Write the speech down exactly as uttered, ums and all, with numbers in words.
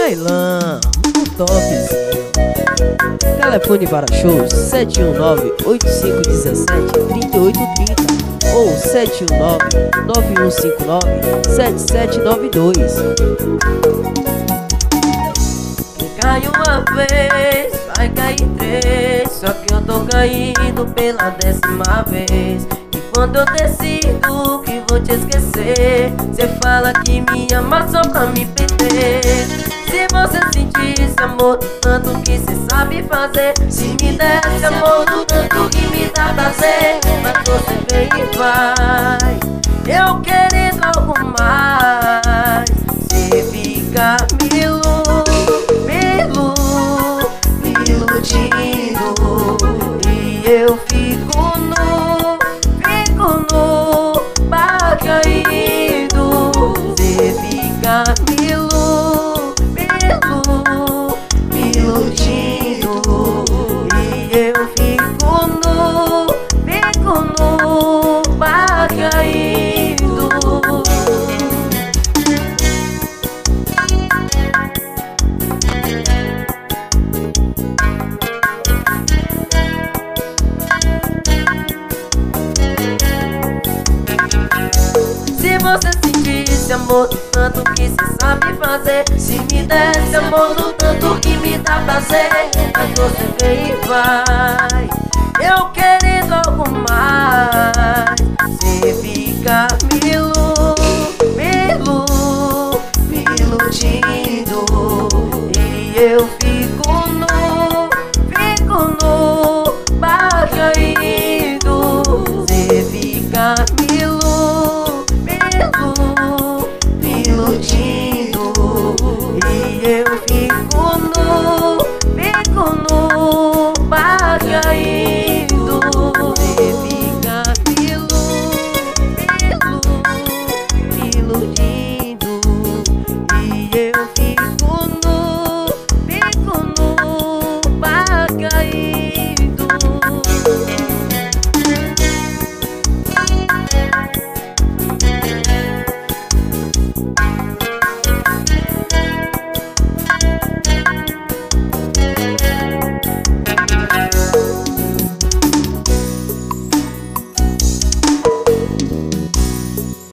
Bailão, o topzinho. Telefone para shows sete um nove, oito cinco um sete, três oito três zero ou sete um nove, nove um cinco nove, sete sete nove dois. Quem cai uma vez, vai cair três. Só que eu tô caindo pela décima vez. E quando eu decido que vou te esquecer, cê fala que me ama só pra me perder. Se você sentisse amor do tanto que cê sabe fazer, se me desse amor do tanto que me dá prazer, mas você vem e vai, eu querendo algo mais. Cê fica me ilu, me ilu, me iludindo, e eu fico no, fico no bar caindo. Cê fica me ilu, me iludindo, e eu fico no, fico no bar caindo. Se você sentisse amor do tanto que cê sabe fazer, se me desse amor do tanto que me dá prazer, mas você vem e vai, eu querendo algo mais. Cê